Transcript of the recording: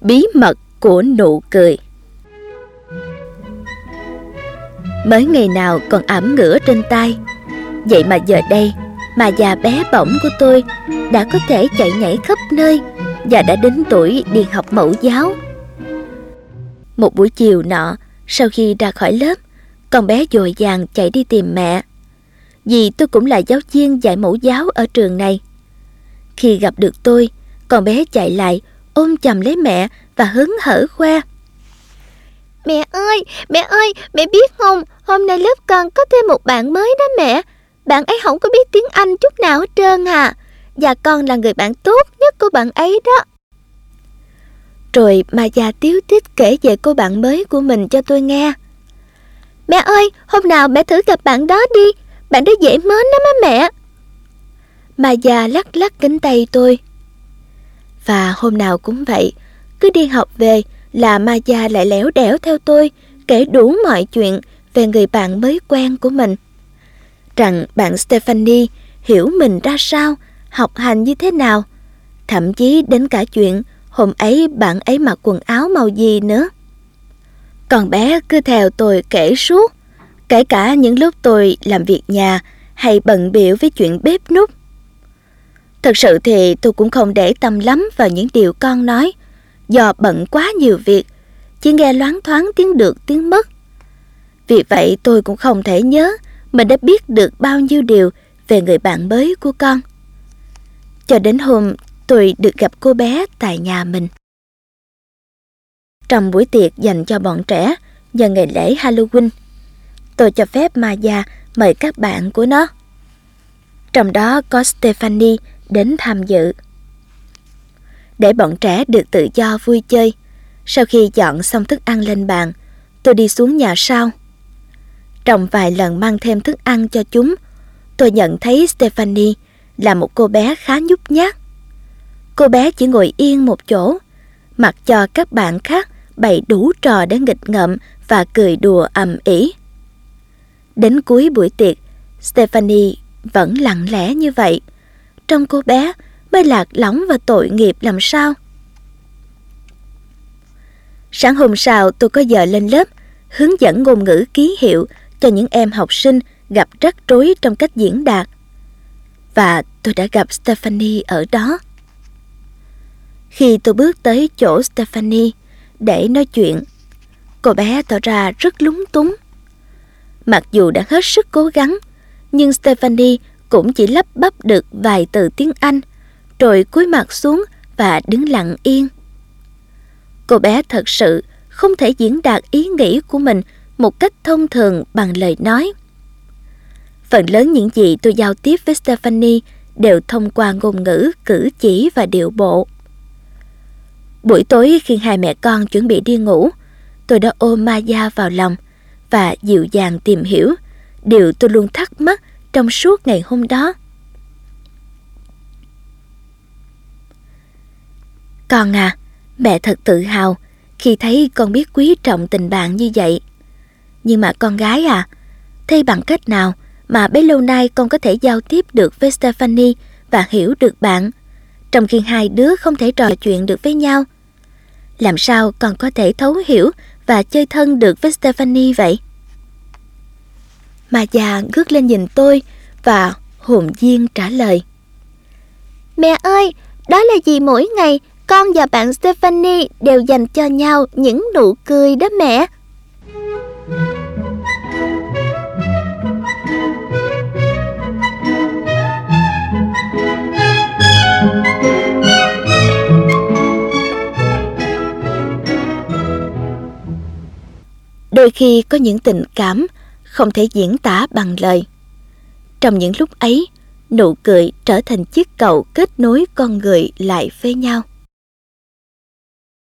Bí mật của nụ cười. Mới ngày nào còn ẵm ngửa trên tay, vậy mà giờ đây mà già bé bỏng của tôi đã có thể chạy nhảy khắp nơi và đã đến tuổi đi học mẫu giáo. Một buổi chiều nọ, sau khi ra khỏi lớp, con bé vội vàng chạy đi tìm mẹ, vì tôi cũng là giáo viên dạy mẫu giáo ở trường này. Khi gặp được tôi, con bé chạy lại ôm chầm lấy mẹ và hớn hở khoe: Mẹ ơi, mẹ biết không, hôm nay lớp con có thêm một bạn mới đó mẹ. Bạn ấy không có biết tiếng Anh chút nào hết trơn à. Và con là người bạn tốt nhất của bạn ấy đó. Rồi mà già tíu tít kể về cô bạn mới của mình cho tôi nghe. Mẹ ơi, hôm nào mẹ thử gặp bạn đó đi. Bạn đó dễ mến lắm á mẹ. Mà già lắc lắc cánh tay tôi. Và hôm nào cũng vậy, cứ đi học về là ma già lại lẻo đẻo theo tôi, kể đủ mọi chuyện về người bạn mới quen của mình. Rằng bạn Stephanie hiểu mình ra sao, học hành như thế nào, thậm chí đến cả chuyện hôm ấy bạn ấy mặc quần áo màu gì nữa. Con bé cứ theo tôi kể suốt, kể cả những lúc tôi làm việc nhà hay bận bịu với chuyện bếp núc. Thật sự thì tôi cũng không để tâm lắm vào những điều con nói, do bận quá nhiều việc, chỉ nghe loáng thoáng tiếng được tiếng mất. Vì vậy tôi cũng không thể nhớ mình đã biết được bao nhiêu điều về người bạn mới của con. Cho đến hôm tôi được gặp cô bé tại nhà mình. Trong buổi tiệc dành cho bọn trẻ nhân ngày lễ Halloween, tôi cho phép Maya mời các bạn của nó. Trong đó có Stephanie đến tham dự. Để bọn trẻ được tự do vui chơi, sau khi dọn xong thức ăn lên bàn, tôi đi xuống nhà sau. Trong vài lần mang thêm thức ăn cho chúng, tôi nhận thấy Stephanie là một cô bé khá nhút nhát. Cô bé chỉ ngồi yên một chỗ, mặc cho các bạn khác bày đủ trò để nghịch ngợm và cười đùa ầm ĩ. Đến cuối buổi tiệc, Stephanie vẫn lặng lẽ như vậy. Trông cô bé mới lạc lõng và tội nghiệp làm sao. Sáng hôm sau tôi có giờ lên lớp hướng dẫn ngôn ngữ ký hiệu cho những em học sinh gặp rắc rối trong cách diễn đạt. Và tôi đã gặp Stephanie ở đó. Khi tôi bước tới chỗ Stephanie để nói chuyện, cô bé tỏ ra rất lúng túng. Mặc dù đã hết sức cố gắng, nhưng Stephanie cũng chỉ lắp bắp được vài từ tiếng Anh, rồi cúi mặt xuống và đứng lặng yên. Cô bé thật sự không thể diễn đạt ý nghĩ của mình một cách thông thường bằng lời nói. Phần lớn những gì tôi giao tiếp với Stephanie đều thông qua ngôn ngữ, cử chỉ và điệu bộ. Buổi tối khi hai mẹ con chuẩn bị đi ngủ, tôi đã ôm Maya vào lòng và dịu dàng tìm hiểu điều tôi luôn thắc mắc trong suốt ngày hôm đó. Con à, mẹ thật tự hào khi thấy con biết quý trọng tình bạn như vậy. Nhưng mà con gái à, thế bằng cách nào mà bấy lâu nay con có thể giao tiếp được với Stephanie và hiểu được bạn, trong khi hai đứa không thể trò chuyện được với nhau? Làm sao con có thể thấu hiểu và chơi thân được với Stephanie vậy? Maya ngước lên nhìn tôi và hồn nhiên trả lời: Mẹ ơi, đó là vì mỗi ngày con và bạn Stephanie đều dành cho nhau những nụ cười đó mẹ. Đôi khi có những tình cảm không thể diễn tả bằng lời. Trong những lúc ấy, nụ cười trở thành chiếc cầu kết nối con người lại với nhau.